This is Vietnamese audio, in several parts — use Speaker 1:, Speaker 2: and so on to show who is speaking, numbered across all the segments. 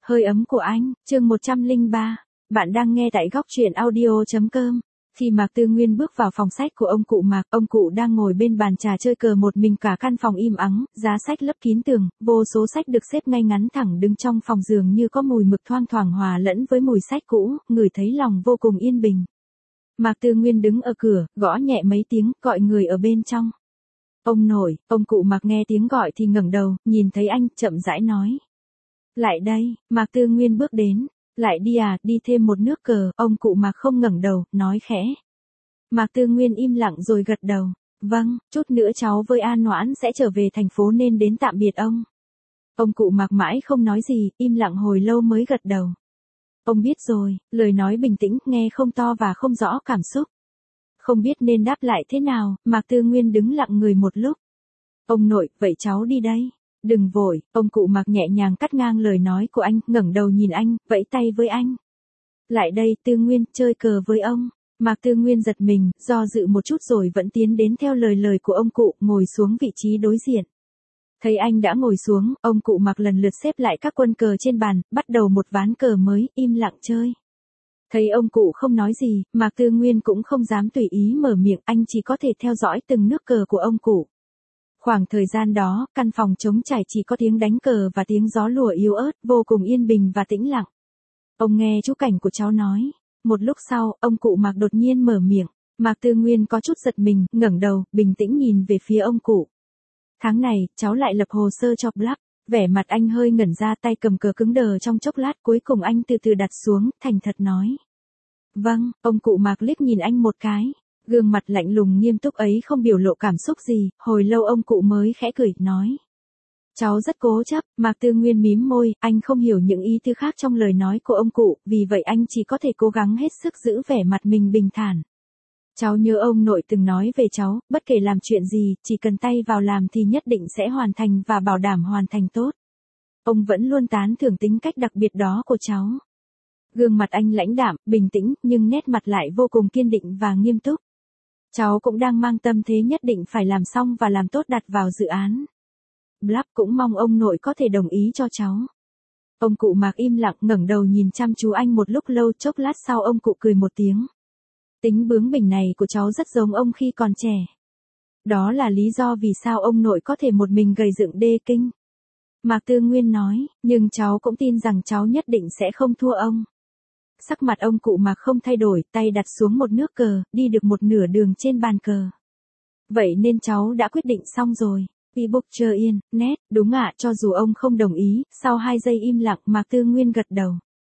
Speaker 1: Hơi ấm của anh, chương 103. Bạn đang nghe tại góc truyện audio.com. Khi Mạc Tư Nguyên bước vào phòng sách của ông cụ Mạc, ông cụ đang ngồi bên bàn trà chơi cờ một mình, cả căn phòng im ắng, giá sách lấp kín tường, vô số sách được xếp ngay ngắn thẳng đứng trong phòng, giường như có mùi mực thoang thoảng hòa lẫn với mùi sách cũ, ngửi thấy lòng vô cùng yên bình. Mạc Tư Nguyên đứng ở cửa, gõ nhẹ mấy tiếng, gọi người ở bên trong. Ông nội, ông cụ Mạc nghe tiếng gọi thì ngẩng đầu, nhìn thấy anh, chậm rãi nói. Lại đây, Mạc Tư Nguyên bước đến. Lại đi à, đi thêm một nước cờ, ông cụ Mạc không ngẩng đầu, nói khẽ. Mạc Tư Nguyên im lặng rồi gật đầu. Vâng, chút nữa cháu với An Noãn sẽ trở về thành phố nên đến tạm biệt ông. Ông cụ Mạc mãi không nói gì, im lặng hồi lâu mới gật đầu. Ông biết rồi, lời nói bình tĩnh, nghe không to và không rõ cảm xúc. Không biết nên đáp lại thế nào, Mạc Tư Nguyên đứng lặng người một lúc. Ông nội, vậy cháu đi đây. Đừng vội, ông cụ Mạc nhẹ nhàng cắt ngang lời nói của anh, ngẩng đầu nhìn anh, vẫy tay với anh. Lại đây, Tư Nguyên, chơi cờ với ông. Mạc Tư Nguyên giật mình, do dự một chút rồi vẫn tiến đến theo lời của ông cụ, ngồi xuống vị trí đối diện. Thấy anh đã ngồi xuống, ông cụ Mạc lần lượt xếp lại các quân cờ trên bàn, bắt đầu một ván cờ mới, im lặng chơi. Thấy ông cụ không nói gì, Mạc Tư Nguyên cũng không dám tùy ý mở miệng, anh chỉ có thể theo dõi từng nước cờ của ông cụ. Khoảng thời gian đó, căn phòng trống trải chỉ có tiếng đánh cờ và tiếng gió lùa yếu ớt, vô cùng yên bình và tĩnh lặng. Ông nghe chú Cảnh của cháu nói. Một lúc sau, ông cụ Mạc đột nhiên mở miệng. Mạc Tư Nguyên có chút giật mình, ngẩng đầu, bình tĩnh nhìn về phía ông cụ. Tháng này, cháu lại lập hồ sơ cho Blab. Vẻ mặt anh hơi ngẩn ra, tay cầm cờ cứng đờ trong chốc lát, cuối cùng anh từ từ đặt xuống, thành thật nói. Vâng, ông cụ Mạc liếc nhìn anh một cái. Gương mặt lạnh lùng nghiêm túc ấy không biểu lộ cảm xúc gì, hồi lâu ông cụ mới khẽ cười, nói. Cháu rất cố chấp, Mạc Tư Nguyên mím môi, anh không hiểu những ý tứ khác trong lời nói của ông cụ, vì vậy anh chỉ có thể cố gắng hết sức giữ vẻ mặt mình bình thản. Cháu nhớ ông nội từng nói về cháu, bất kể làm chuyện gì, chỉ cần tay vào làm thì nhất định sẽ hoàn thành và bảo đảm hoàn thành tốt. Ông vẫn luôn tán thưởng tính cách đặc biệt đó của cháu. Gương mặt anh lãnh đạm, bình tĩnh, nhưng nét mặt lại vô cùng kiên định và nghiêm túc. Cháu cũng đang mang tâm thế nhất định phải làm xong và làm tốt đặt vào dự án. Blab cũng mong ông nội có thể đồng ý cho cháu. Ông cụ Mạc im lặng, ngẩng đầu nhìn chăm chú anh một lúc lâu, chốc lát sau ông cụ cười một tiếng. Tính bướng bỉnh này của cháu rất giống ông khi còn trẻ. Đó là lý do vì sao ông nội có thể một mình gầy dựng đê kinh. Mạc Tư Nguyên nói, nhưng cháu cũng tin rằng cháu nhất định sẽ không thua ông. Sắc mặt ông cụ Mạc không thay đổi, tay đặt xuống một nước cờ, đi được một nửa đường trên bàn cờ. Vậy nên cháu đã quyết định xong rồi. Ebook chơi yên, nét, đúng ạ, cho dù ông không đồng ý, sau 2 giây im lặng, Mạc Tư Nguyên gật đầu.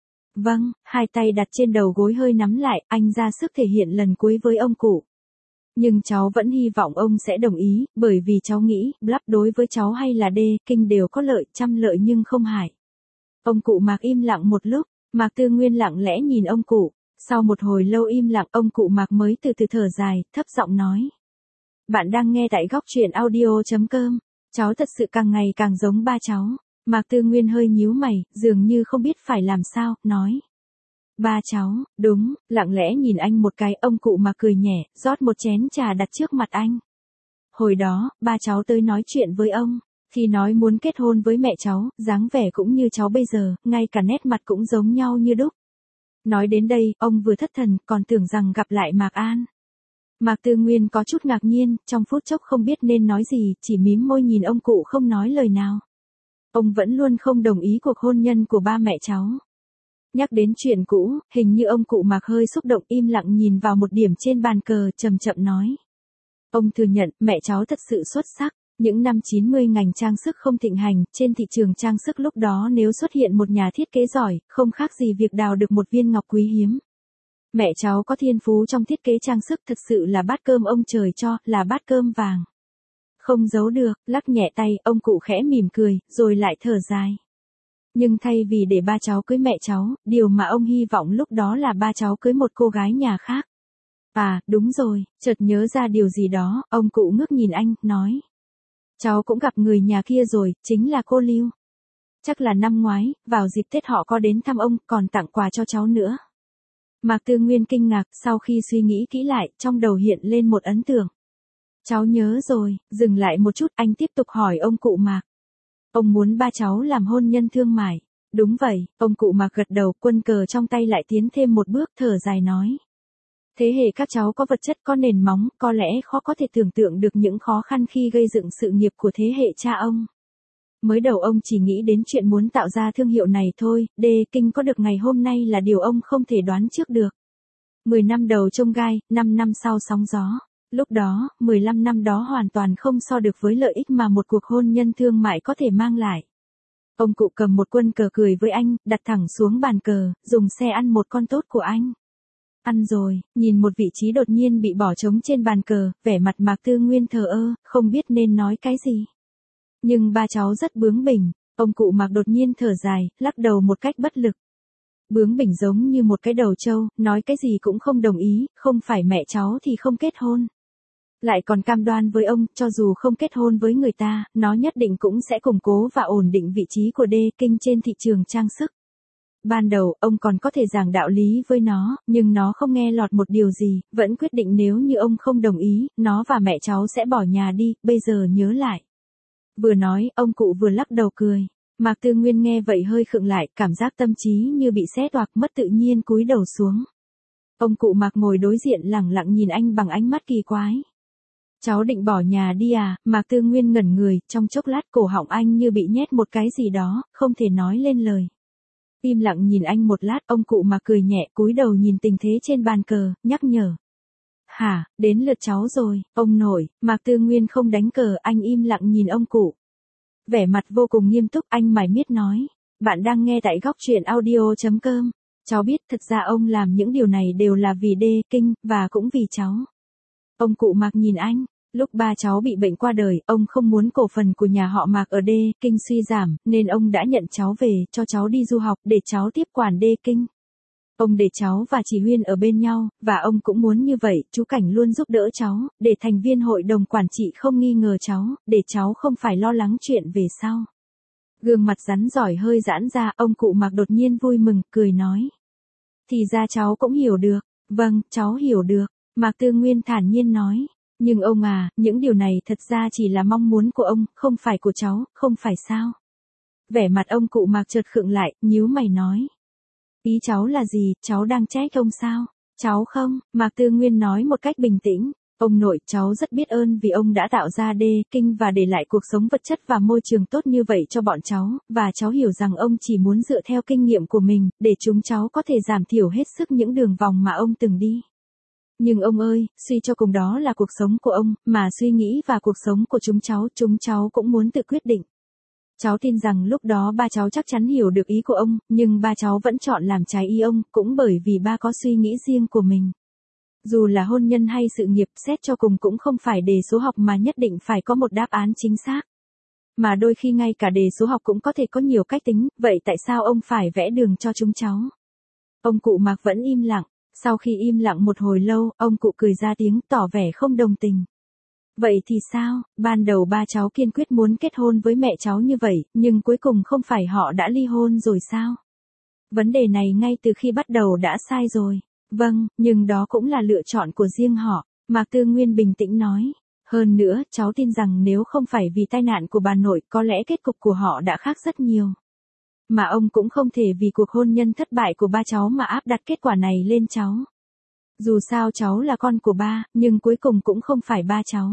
Speaker 1: Vâng, hai tay đặt trên đầu gối hơi nắm lại, anh ra sức thể hiện lần cuối với ông cụ. Nhưng cháu vẫn hy vọng ông sẽ đồng ý, bởi vì cháu nghĩ, Blab đối với cháu hay là đê, kinh đều có lợi, trăm lợi nhưng không hại. Ông cụ Mạc im lặng một lúc, Mạc Tư Nguyên lặng lẽ nhìn ông cụ. Sau một hồi lâu im lặng, ông cụ Mạc mới từ từ thở dài, thấp giọng nói. Bạn đang nghe tại góc truyện audio.com. Cháu thật sự càng ngày càng giống ba cháu. Mạc Tư Nguyên hơi nhíu mày, dường như không biết phải làm sao, nói. Ba cháu, đúng, lặng lẽ nhìn anh một cái, ông cụ Mạc cười nhẹ, rót một chén trà đặt trước mặt anh. Hồi đó, ba cháu tới nói chuyện với ông. Khi nói muốn kết hôn với mẹ cháu, dáng vẻ cũng như cháu bây giờ, ngay cả nét mặt cũng giống nhau như đúc. Nói đến đây, ông vừa thất thần, còn tưởng rằng gặp lại Mạc An. Mạc Tư Nguyên có chút ngạc nhiên, trong phút chốc không biết nên nói gì, chỉ mím môi nhìn ông cụ không nói lời nào. Ông vẫn luôn không đồng ý cuộc hôn nhân của ba mẹ cháu. Nhắc đến chuyện cũ, hình như ông cụ Mạc hơi xúc động, im lặng nhìn vào một điểm trên bàn cờ, chậm chậm nói. Ông thừa nhận, mẹ cháu thật sự xuất sắc. Những năm 90 ngành trang sức không thịnh hành, trên thị trường trang sức lúc đó nếu xuất hiện một nhà thiết kế giỏi, không khác gì việc đào được một viên ngọc quý hiếm. Mẹ cháu có thiên phú trong thiết kế trang sức, thật sự là bát cơm ông trời cho, là bát cơm vàng. Không giấu được, lắc nhẹ tay, ông cụ khẽ mỉm cười, rồi lại thở dài. Nhưng thay vì để ba cháu cưới mẹ cháu, điều mà ông hy vọng lúc đó là ba cháu cưới một cô gái nhà khác. À, đúng rồi, chợt nhớ ra điều gì đó, ông cụ ngước nhìn anh, nói. Cháu cũng gặp người nhà kia rồi, chính là cô Lưu. Chắc là năm ngoái, vào dịp Tết họ có đến thăm ông, còn tặng quà cho cháu nữa. Mạc Tư Nguyên kinh ngạc, sau khi suy nghĩ kỹ lại, trong đầu hiện lên một ấn tượng. Cháu nhớ rồi, dừng lại một chút, anh tiếp tục hỏi ông cụ Mạc. Ông muốn ba cháu làm hôn nhân thương mại. Đúng vậy, ông cụ Mạc gật đầu, quân cờ trong tay lại tiến thêm một bước, thở dài nói. Thế hệ các cháu có vật chất, có nền móng, có lẽ khó có thể tưởng tượng được những khó khăn khi gây dựng sự nghiệp của thế hệ cha ông. Mới đầu ông chỉ nghĩ đến chuyện muốn tạo ra thương hiệu này thôi, D-King có được ngày hôm nay là điều ông không thể đoán trước được. 10 năm đầu chông gai, 5 năm sau sóng gió. Lúc đó, 15 năm đó hoàn toàn không so được với lợi ích mà một cuộc hôn nhân thương mại có thể mang lại. Ông cụ cầm một quân cờ cười với anh, đặt thẳng xuống bàn cờ, dùng xe ăn một con tốt của anh. Ăn rồi, nhìn một vị trí đột nhiên bị bỏ trống trên bàn cờ, vẻ mặt Mạc Tư Nguyên thờ ơ, không biết nên nói cái gì. Nhưng ba cháu rất bướng bỉnh, ông cụ Mạc đột nhiên thở dài, lắc đầu một cách bất lực. Bướng bỉnh giống như một cái đầu trâu, nói cái gì cũng không đồng ý, không phải mẹ cháu thì không kết hôn. Lại còn cam đoan với ông, cho dù không kết hôn với người ta, nó nhất định cũng sẽ củng cố và ổn định vị trí của D-King trên thị trường trang sức. Ban đầu, ông còn có thể giảng đạo lý với nó, nhưng nó không nghe lọt một điều gì, vẫn quyết định nếu như ông không đồng ý, nó và mẹ cháu sẽ bỏ nhà đi, bây giờ nhớ lại. Vừa nói, ông cụ vừa lắc đầu cười. Mạc Tư Nguyên nghe vậy hơi khựng lại, cảm giác tâm trí như bị xé toạc, mất tự nhiên cúi đầu xuống. Ông cụ Mạc ngồi đối diện lẳng lặng nhìn anh bằng ánh mắt kỳ quái. Cháu định bỏ nhà đi à? Mạc Tư Nguyên ngẩn người, trong chốc lát cổ họng anh như bị nhét một cái gì đó, không thể nói lên lời. Im lặng nhìn anh một lát, ông cụ Mạc cười nhẹ, cúi đầu nhìn tình thế trên bàn cờ, nhắc nhở. Hả, đến lượt cháu rồi, ông nội. Mạc Tư Nguyên không đánh cờ, anh im lặng nhìn ông cụ. Vẻ mặt vô cùng nghiêm túc, anh mải miết nói. Bạn đang nghe tại góc truyện audio.com. Cháu biết thật ra ông làm những điều này đều là vì D-King, và cũng vì cháu. Ông cụ Mạc nhìn anh. Lúc ba cháu bị bệnh qua đời, ông không muốn cổ phần của nhà họ Mạc ở D-King suy giảm, nên ông đã nhận cháu về, cho cháu đi du học, để cháu tiếp quản D-King. Ông để cháu và chị Huyên ở bên nhau, và ông cũng muốn như vậy, chú Cảnh luôn giúp đỡ cháu, để thành viên hội đồng quản trị không nghi ngờ cháu, để cháu không phải lo lắng chuyện về sau. Gương mặt rắn rỏi hơi giãn ra, ông cụ Mạc đột nhiên vui mừng, cười nói. Thì ra cháu cũng hiểu được. Vâng, cháu hiểu được. Mạc Tư Nguyên thản nhiên nói. Nhưng ông à, những điều này thật ra chỉ là mong muốn của ông, không phải của cháu, không phải sao? Vẻ mặt ông cụ Mạc chợt khựng lại, nhíu mày nói. Ý cháu là gì, cháu đang trách ông sao? Cháu không, Mạc Tư Nguyên nói một cách bình tĩnh. Ông nội, cháu rất biết ơn vì ông đã tạo ra D-King và để lại cuộc sống vật chất và môi trường tốt như vậy cho bọn cháu, và cháu hiểu rằng ông chỉ muốn dựa theo kinh nghiệm của mình, để chúng cháu có thể giảm thiểu hết sức những đường vòng mà ông từng đi. Nhưng ông ơi, suy cho cùng đó là cuộc sống của ông, mà suy nghĩ và cuộc sống của chúng cháu cũng muốn tự quyết định. Cháu tin rằng lúc đó ba cháu chắc chắn hiểu được ý của ông, nhưng ba cháu vẫn chọn làm trái ý ông, cũng bởi vì ba có suy nghĩ riêng của mình. Dù là hôn nhân hay sự nghiệp, xét cho cùng cũng không phải đề số học mà nhất định phải có một đáp án chính xác. Mà đôi khi ngay cả đề số học cũng có thể có nhiều cách tính, vậy tại sao ông phải vẽ đường cho chúng cháu? Ông cụ Mạc vẫn im lặng. Sau khi im lặng một hồi lâu, ông cụ cười ra tiếng, tỏ vẻ không đồng tình. Vậy thì sao, ban đầu ba cháu kiên quyết muốn kết hôn với mẹ cháu như vậy, nhưng cuối cùng không phải họ đã ly hôn rồi sao? Vấn đề này ngay từ khi bắt đầu đã sai rồi. Vâng, nhưng đó cũng là lựa chọn của riêng họ, Mạc Tư Nguyên bình tĩnh nói. Hơn nữa, cháu tin rằng nếu không phải vì tai nạn của bà nội, có lẽ kết cục của họ đã khác rất nhiều. Mà ông cũng không thể vì cuộc hôn nhân thất bại của ba cháu mà áp đặt kết quả này lên cháu. Dù sao cháu là con của ba, nhưng cuối cùng cũng không phải ba cháu.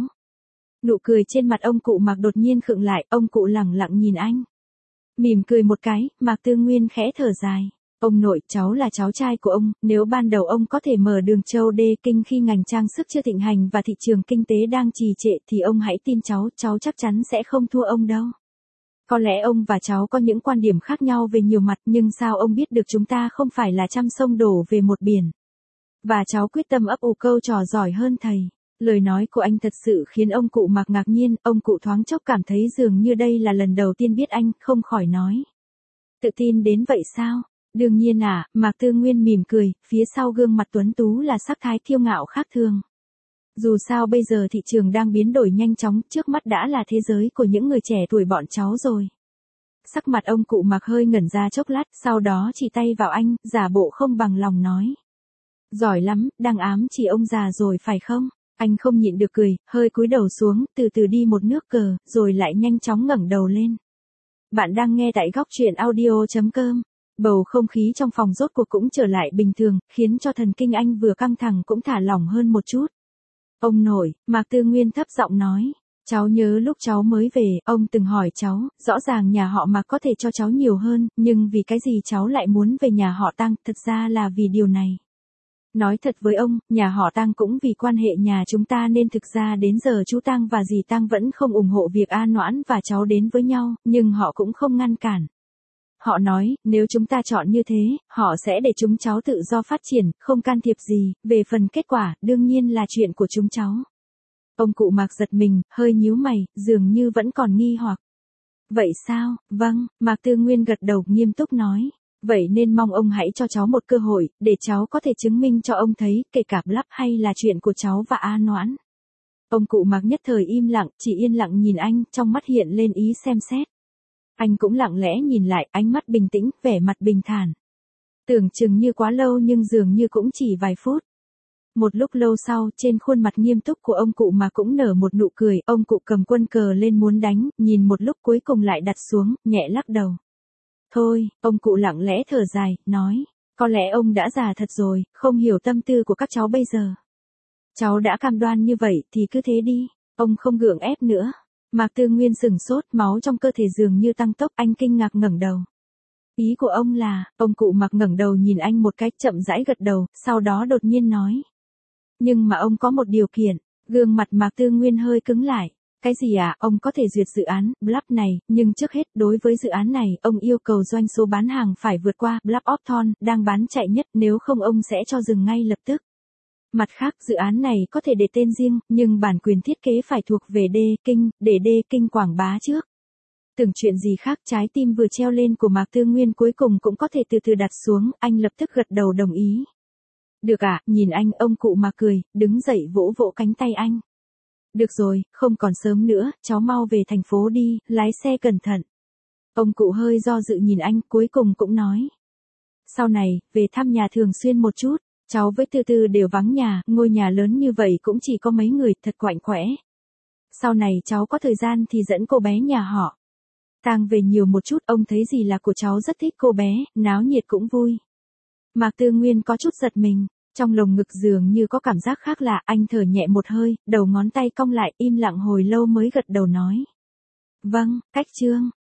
Speaker 1: Nụ cười trên mặt ông cụ Mạc đột nhiên khựng lại, ông cụ lẳng lặng nhìn anh. Mỉm cười một cái, Mạc Tư Nguyên khẽ thở dài. Ông nội, cháu là cháu trai của ông, nếu ban đầu ông có thể mở đường châu D-King khi ngành trang sức chưa thịnh hành và thị trường kinh tế đang trì trệ thì ông hãy tin cháu chắc chắn sẽ không thua ông đâu. Có lẽ ông và cháu có những quan điểm khác nhau về nhiều mặt, nhưng sao ông biết được chúng ta không phải là trăm sông đổ về một biển. Và cháu quyết tâm ấp ủ câu trò giỏi hơn thầy. Lời nói của anh thật sự khiến ông cụ Mạc ngạc nhiên, ông cụ thoáng chốc cảm thấy dường như đây là lần đầu tiên biết anh, không khỏi nói. Tự tin đến vậy sao? Đương nhiên à, Mạc Tư Nguyên mỉm cười, phía sau gương mặt tuấn tú là sắc thái kiêu ngạo khác thường. Dù sao bây giờ thị trường đang biến đổi nhanh chóng, trước mắt đã là thế giới của những người trẻ tuổi bọn cháu rồi. Sắc mặt ông cụ Mạc hơi ngẩn ra chốc lát, sau đó chỉ tay vào anh, giả bộ không bằng lòng nói. Giỏi lắm, đang ám chỉ ông già rồi phải không? Anh không nhịn được cười, hơi cúi đầu xuống, từ từ đi một nước cờ, rồi lại nhanh chóng ngẩng đầu lên. Bạn đang nghe tại góc truyện audio.com. Bầu không khí trong phòng rốt cuộc cũng trở lại bình thường, khiến cho thần kinh anh vừa căng thẳng cũng thả lỏng hơn một chút. Ông nội, Mạc Tư Nguyên thấp giọng nói. Cháu nhớ lúc cháu mới về, ông từng hỏi cháu, rõ ràng nhà họ Mạc có thể cho cháu nhiều hơn, nhưng vì cái gì cháu lại muốn về nhà họ Tăng, thật ra là vì điều này. Nói thật với ông, nhà họ Tăng cũng vì quan hệ nhà chúng ta nên thực ra đến giờ chú Tăng và dì Tăng vẫn không ủng hộ việc A Noãn và cháu đến với nhau, nhưng họ cũng không ngăn cản. Họ nói, nếu chúng ta chọn như thế, họ sẽ để chúng cháu tự do phát triển, không can thiệp gì, về phần kết quả, đương nhiên là chuyện của chúng cháu. Ông cụ Mạc giật mình, hơi nhíu mày, dường như vẫn còn nghi hoặc. Vậy sao, vâng, Mạc Tư Nguyên gật đầu nghiêm túc nói. Vậy nên mong ông hãy cho cháu một cơ hội, để cháu có thể chứng minh cho ông thấy, kể cả Blab hay là chuyện của cháu và A Noãn. Ông cụ Mạc nhất thời im lặng, chỉ yên lặng nhìn anh, trong mắt hiện lên ý xem xét. Anh cũng lặng lẽ nhìn lại, ánh mắt bình tĩnh, vẻ mặt bình thản. Tưởng chừng như quá lâu nhưng dường như cũng chỉ vài phút. Một lúc lâu sau, trên khuôn mặt nghiêm túc của ông cụ mà cũng nở một nụ cười, ông cụ cầm quân cờ lên muốn đánh, nhìn một lúc cuối cùng lại đặt xuống, nhẹ lắc đầu. Thôi, ông cụ lặng lẽ thở dài, nói, có lẽ ông đã già thật rồi, không hiểu tâm tư của các cháu bây giờ. Cháu đã cam đoan như vậy thì cứ thế đi, ông không gượng ép nữa. Mạc Tư Nguyên sửng sốt, máu trong cơ thể dường như tăng tốc, anh kinh ngạc ngẩng đầu. Ý của ông là, ông cụ Mạc ngẩng đầu nhìn anh một cách chậm rãi gật đầu, sau đó đột nhiên nói. Nhưng mà ông có một điều kiện, gương mặt Mạc Tư Nguyên hơi cứng lại. Cái gì à, ông có thể duyệt dự án, Blab này, nhưng trước hết, đối với dự án này, ông yêu cầu doanh số bán hàng phải vượt qua, Blab Opton, đang bán chạy nhất, nếu không ông sẽ cho dừng ngay lập tức. Mặt khác, dự án này có thể để tên riêng, nhưng bản quyền thiết kế phải thuộc về D-Kinh, để D-Kinh quảng bá trước. Tưởng chuyện gì khác, trái tim vừa treo lên của Mạc Tư Nguyên cuối cùng cũng có thể từ từ đặt xuống, anh lập tức gật đầu đồng ý. Được ạ, nhìn anh, ông cụ Mạc cười, đứng dậy vỗ vỗ cánh tay anh. Được rồi, không còn sớm nữa, cháu mau về thành phố đi, lái xe cẩn thận. Ông cụ hơi do dự nhìn anh, cuối cùng cũng nói. Sau này, về thăm nhà thường xuyên một chút, cháu với Tư Tư đều vắng nhà, ngôi nhà lớn như vậy cũng chỉ có mấy người, thật quạnh quẽ. Sau này cháu có thời gian thì dẫn cô bé nhà họ Tang về nhiều một chút, ông thấy gì là của cháu rất thích cô bé, náo nhiệt cũng vui. Mạc Tư Nguyên có chút giật mình. Trong lồng ngực dường như có cảm giác khác lạ, anh thở nhẹ một hơi, đầu ngón tay cong lại, im lặng hồi lâu mới gật đầu nói. Vâng, cách chương.